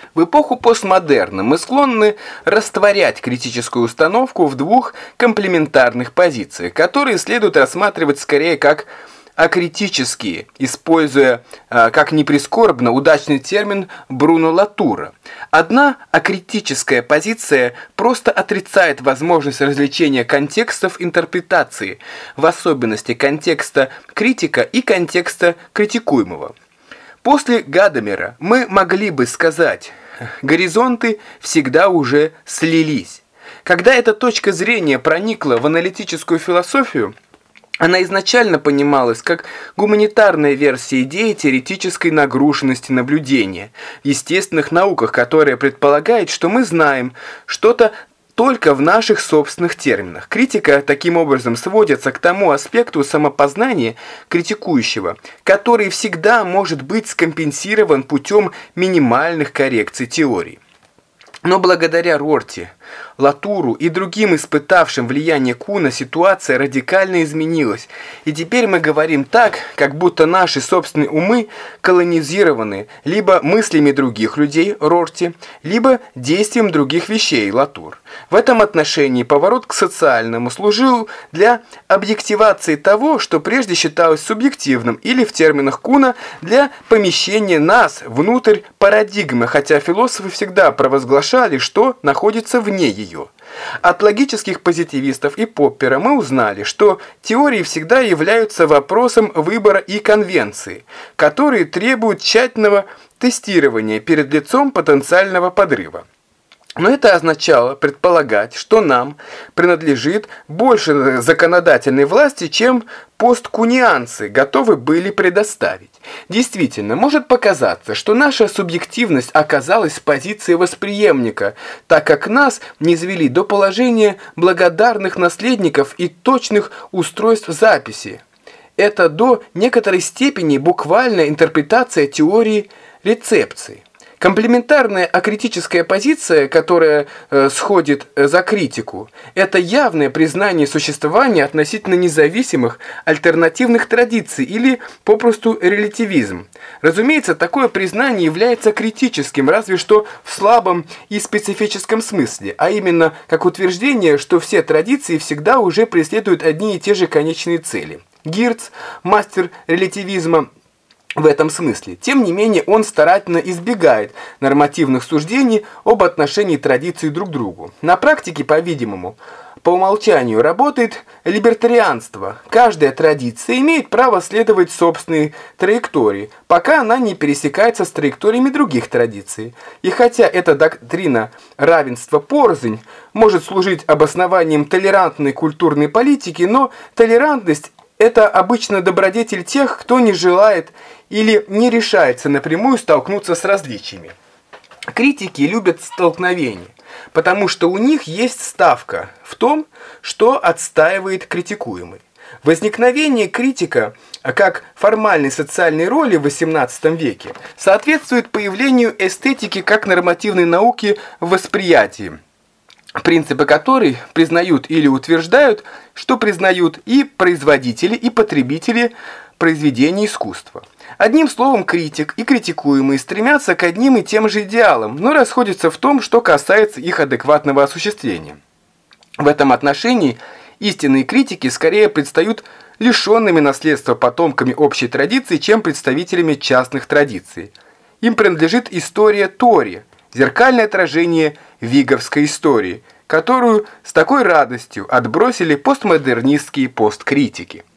В эпоху постмодерна мы склонны растворять критическую установку в двух комплементарных позициях, которые следует рассматривать скорее как акритические, используя, как ни прискорбно, удачный термин Бруно Латура. Одна акритическая позиция просто отрицает возможность развлечения контекстов интерпретации, в особенности контекста критика и контекста критикуемого. После Гадамера мы могли бы сказать, горизонты всегда уже слились. Когда эта точка зрения проникла в аналитическую философию, она изначально понималась как гуманитарная версия идеи теоретической нагруженности наблюдения в естественных науках, которая предполагает, что мы знаем что-то только в наших собственных терминах. Критика таким образом сводится к тому аспекту самопознания критикующего, который всегда может быть скомпенсирован путем минимальных коррекций теории. Но благодаря Рорти, Латуру и другим испытавшим влияние Куна ситуация радикально изменилась, и теперь мы говорим так, как будто наши собственные умы колонизированы либо мыслями других людей, Рорти, либо действием других вещей, Латур. В этом отношении поворот к социальному служил для объективации того, что прежде считалось субъективным, или в терминах Куна для помещения нас внутрь парадигмы, хотя философы всегда провозглашали, что находится вне ее. От логических позитивистов и Поппера мы узнали, что теории всегда являются вопросом выбора и конвенции, которые требуют тщательного тестирования перед лицом потенциального подрыва. Но это означало предполагать, что нам принадлежит больше законодательной власти, чем посткунианцы готовы были предоставить. Действительно, может показаться, что наша субъективность оказалась в позиции восприемника, так как нас низвели до положения благодарных наследников и точных устройств записи. Это до некоторой степени буквальная интерпретация теории рецепции. Комплементарная акритическая позиция, которая сходит за критику, это явное признание существования относительно независимых альтернативных традиций или попросту релятивизм. Разумеется, такое признание является критическим, разве что в слабом и специфическом смысле, а именно как утверждение, что все традиции всегда уже преследуют одни и те же конечные цели. Гирц, мастер релятивизма, в этом смысле. Тем не менее, он старательно избегает нормативных суждений об отношении традиций друг к другу. На практике, по-видимому, по умолчанию работает либертарианство. Каждая традиция имеет право следовать собственной траектории, пока она не пересекается с траекториями других традиций. И хотя эта доктрина равенства порознь может служить обоснованием толерантной культурной политики, но толерантность – это обычно добродетель тех, кто не желает или не решается напрямую столкнуться с различиями. Критики любят столкновения, потому что у них есть ставка в том, что отстаивает критикуемый. Возникновение критика как формальной социальной роли в XVIII веке соответствует появлению эстетики как нормативной науки в восприятии, принципы которой признают или утверждают, что признают и производители, и потребители произведений искусства. Одним словом, критик и критикуемый стремятся к одним и тем же идеалам, но расходятся в том, что касается их адекватного осуществления. В этом отношении истинные критики скорее предстают лишенными наследства потомками общей традиции, чем представителями частных традиций. Им принадлежит история Тори, зеркальное отражение виговской истории, которую с такой радостью отбросили постмодернистские посткритики.